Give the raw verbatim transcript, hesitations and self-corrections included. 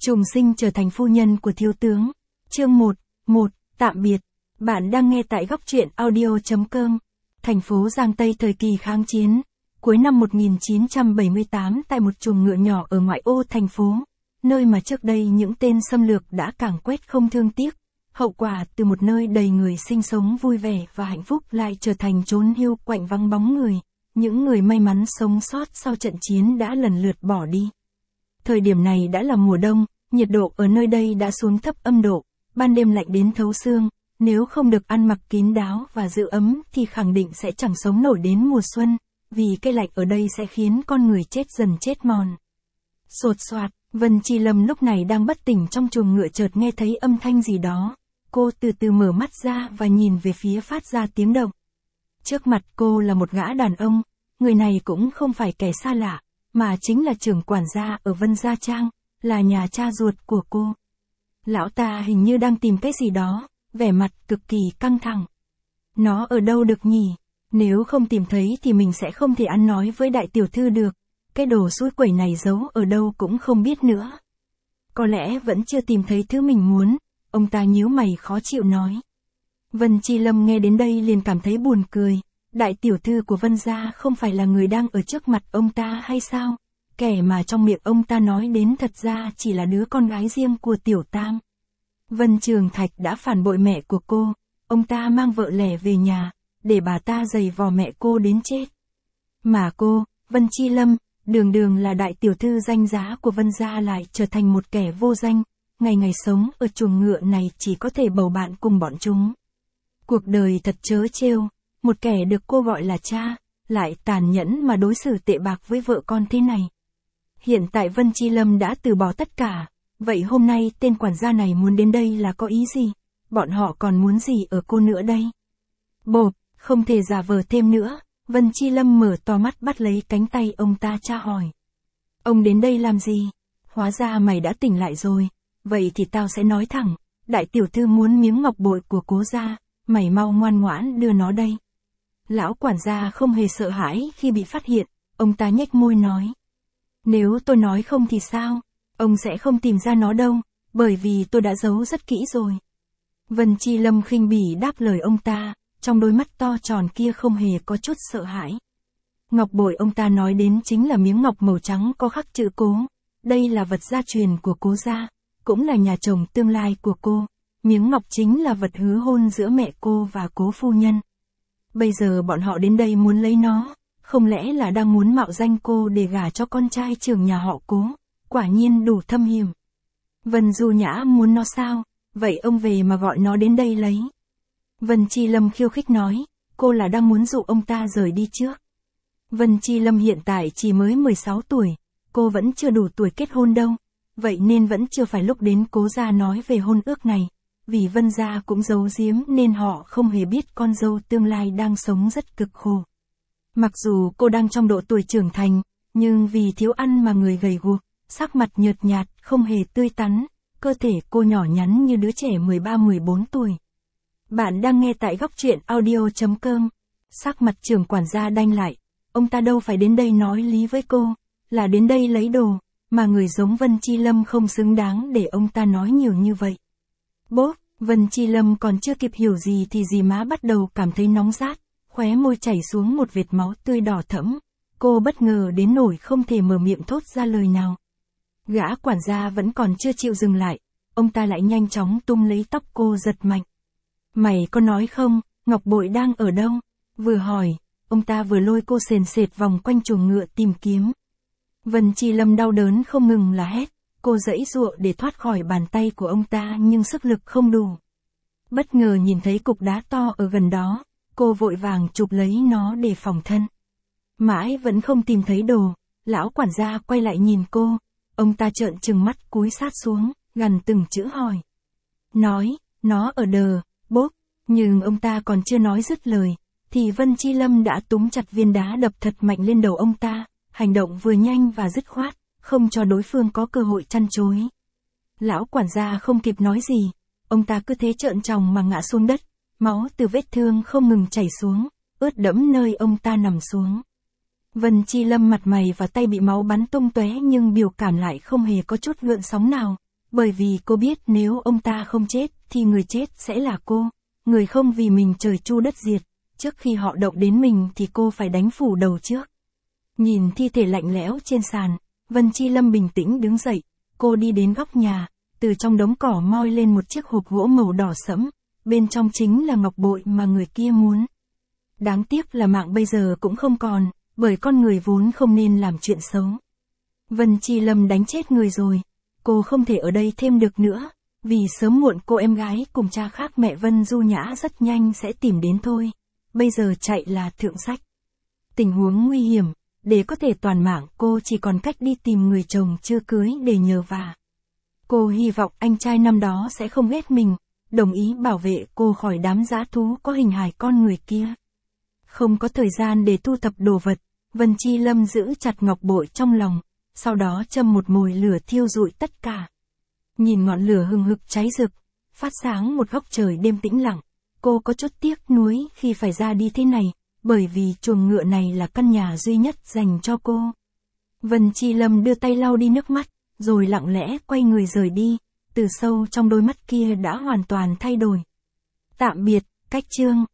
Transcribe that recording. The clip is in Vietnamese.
Trùng sinh trở thành phu nhân của thiếu tướng. Chương một. một. Tạm biệt. Bạn đang nghe tại góc truyện audio chấm com. Thành phố Giang Tây thời kỳ kháng chiến. Cuối năm một nghìn chín trăm bảy mươi tám tại một chuồng ngựa nhỏ ở ngoại ô thành phố, nơi mà trước đây những tên xâm lược đã càn quét không thương tiếc. Hậu quả từ một nơi đầy người sinh sống vui vẻ và hạnh phúc lại trở thành chốn hiu quạnh vắng bóng người. Những người may mắn sống sót sau trận chiến đã lần lượt bỏ đi. Thời điểm này đã là mùa đông, nhiệt độ ở nơi đây đã xuống thấp âm độ, ban đêm lạnh đến thấu xương, nếu không được ăn mặc kín đáo và giữ ấm thì khẳng định sẽ chẳng sống nổi đến mùa xuân, vì cái lạnh ở đây sẽ khiến con người chết dần chết mòn. Sột soạt, Vân Chi Lâm lúc này đang bất tỉnh trong chuồng ngựa chợt nghe thấy âm thanh gì đó. Cô từ từ mở mắt ra và nhìn về phía phát ra tiếng động. Trước mặt cô là một gã đàn ông, người này cũng không phải kẻ xa lạ, mà chính là trưởng quản gia ở Vân Gia Trang, là nhà cha ruột của cô. Lão ta hình như đang tìm cái gì đó, vẻ mặt cực kỳ căng thẳng. Nó ở đâu được nhỉ? Nếu không tìm thấy thì mình sẽ không thể ăn nói với đại tiểu thư được. Cái đồ xúi quẩy này giấu ở đâu cũng không biết nữa. Có lẽ vẫn chưa tìm thấy thứ mình muốn, ông ta nhíu mày khó chịu nói. Vân Chi Lâm nghe đến đây liền cảm thấy buồn cười. Đại tiểu thư của Vân Gia không phải là người đang ở trước mặt ông ta hay sao? Kẻ mà trong miệng ông ta nói đến thật ra chỉ là đứa con gái riêng của Tiểu Tam. Vân Trường Thạch đã phản bội mẹ của cô, ông ta mang vợ lẻ về nhà, để bà ta giày vò mẹ cô đến chết. Mà cô, Vân Chi Lâm, đường đường là đại tiểu thư danh giá của Vân Gia lại trở thành một kẻ vô danh, ngày ngày sống ở chuồng ngựa này chỉ có thể bầu bạn cùng bọn chúng. Cuộc đời thật trớ trêu, một kẻ được cô gọi là cha, lại tàn nhẫn mà đối xử tệ bạc với vợ con thế này. Hiện tại Vân Chi Lâm đã từ bỏ tất cả, vậy hôm nay tên quản gia này muốn đến đây là có ý gì? Bọn họ còn muốn gì ở cô nữa đây? Bộp, không thể giả vờ thêm nữa, Vân Chi Lâm mở to mắt bắt lấy cánh tay ông ta tra hỏi. Ông đến đây làm gì? Hóa ra mày đã tỉnh lại rồi, vậy thì tao sẽ nói thẳng, đại tiểu thư muốn miếng ngọc bội của cố gia, mày mau ngoan ngoãn đưa nó đây. Lão quản gia không hề sợ hãi khi bị phát hiện, ông ta nhếch môi nói. Nếu tôi nói không thì sao? Ông sẽ không tìm ra nó đâu, bởi vì tôi đã giấu rất kỹ rồi. Vân Chi Lâm khinh bỉ đáp lời ông ta, trong đôi mắt to tròn kia không hề có chút sợ hãi. Ngọc bội ông ta nói đến chính là miếng ngọc màu trắng có khắc chữ cố. Đây là vật gia truyền của cố gia, cũng là nhà chồng tương lai của cô. Miếng ngọc chính là vật hứa hôn giữa mẹ cô và cố phu nhân. Bây giờ bọn họ đến đây muốn lấy nó, không lẽ là đang muốn mạo danh cô để gả cho con trai trưởng nhà họ cố, quả nhiên đủ thâm hiểm. Vân Du Nhã muốn nó sao, vậy ông về mà gọi nó đến đây lấy. Vân Chi Lâm khiêu khích nói, cô là đang muốn dụ ông ta rời đi trước. Vân Chi Lâm hiện tại chỉ mới mười sáu tuổi, cô vẫn chưa đủ tuổi kết hôn đâu, vậy nên vẫn chưa phải lúc đến cố gia nói về hôn ước này. Vì Vân Gia cũng giấu giếm nên họ không hề biết con dâu tương lai đang sống rất cực khổ. Mặc dù cô đang trong độ tuổi trưởng thành, nhưng vì thiếu ăn mà người gầy guộc, sắc mặt nhợt nhạt, không hề tươi tắn, cơ thể cô nhỏ nhắn như đứa trẻ mười ba mười bốn tuổi. Bạn đang nghe tại góc truyện audio chấm com. Sắc mặt trưởng quản gia đanh lại, ông ta đâu phải đến đây nói lý với cô, là đến đây lấy đồ, mà người giống Vân Chi Lâm không xứng đáng để ông ta nói nhiều như vậy. Bốp, Vân Chi Lâm còn chưa kịp hiểu gì thì dì má bắt đầu cảm thấy nóng rát, khóe môi chảy xuống một vệt máu tươi đỏ thẫm. Cô bất ngờ đến nỗi không thể mở miệng thốt ra lời nào. Gã quản gia vẫn còn chưa chịu dừng lại, ông ta lại nhanh chóng tung lấy tóc cô giật mạnh. Mày có nói không, ngọc bội đang ở đâu? Vừa hỏi, ông ta vừa lôi cô sền sệt vòng quanh chuồng ngựa tìm kiếm. Vân Chi Lâm đau đớn không ngừng là hét. Cô giãy giụa để thoát khỏi bàn tay của ông ta nhưng sức lực không đủ. Bất ngờ nhìn thấy cục đá to ở gần đó, cô vội vàng chụp lấy nó để phòng thân. Mãi vẫn không tìm thấy đồ, lão quản gia quay lại nhìn cô, ông ta trợn trừng mắt cúi sát xuống, gằn từng chữ hỏi. Nói, nó ở đờ, bốp, nhưng ông ta còn chưa nói dứt lời, thì Vân Chi Lâm đã túm chặt viên đá đập thật mạnh lên đầu ông ta, hành động vừa nhanh và dứt khoát, không cho đối phương có cơ hội chăn chối. Lão quản gia không kịp nói gì, ông ta cứ thế trợn tròng mà ngã xuống đất, máu từ vết thương không ngừng chảy xuống, ướt đẫm nơi ông ta nằm xuống. Vân Chi Lâm mặt mày và tay bị máu bắn tung tóe nhưng biểu cảm lại không hề có chút gợn sóng nào, Bởi vì cô biết nếu ông ta không chết, thì người chết sẽ là cô. Người không vì mình trời chu đất diệt. Trước khi họ động đến mình thì cô phải đánh phủ đầu trước. Nhìn thi thể lạnh lẽo trên sàn, Vân Chi Lâm bình tĩnh đứng dậy. Cô đi đến góc nhà, từ trong đống cỏ moi lên một chiếc hộp gỗ màu đỏ sẫm. Bên trong chính là ngọc bội mà người kia muốn. Đáng tiếc là mạng bây giờ cũng không còn, bởi con người vốn không nên làm chuyện xấu. Vân Chi Lâm đánh chết người rồi. Cô không thể ở đây thêm được nữa, vì sớm muộn cô em gái cùng cha khác mẹ Vân Du Nhã rất nhanh sẽ tìm đến thôi. Bây giờ chạy là thượng sách. Tình huống nguy hiểm, để có thể toàn mạng cô chỉ còn cách đi tìm người chồng chưa cưới để nhờ vả. Cô hy vọng anh trai năm đó sẽ không ghét mình, đồng ý bảo vệ cô khỏi đám dã thú có hình hài con người kia. Không có thời gian để thu thập đồ vật, Vân Chi Lâm giữ chặt ngọc bội trong lòng, sau đó châm một mồi lửa thiêu rụi tất cả. Nhìn ngọn lửa hừng hực cháy rực, phát sáng một góc trời đêm tĩnh lặng, cô có chút tiếc nuối khi phải ra đi thế này, bởi vì chuồng ngựa này là căn nhà duy nhất dành cho cô. Vân Chi Lâm đưa tay lau đi nước mắt, rồi lặng lẽ quay người rời đi, từ sâu trong đôi mắt kia đã hoàn toàn thay đổi. Tạm biệt, cách chương.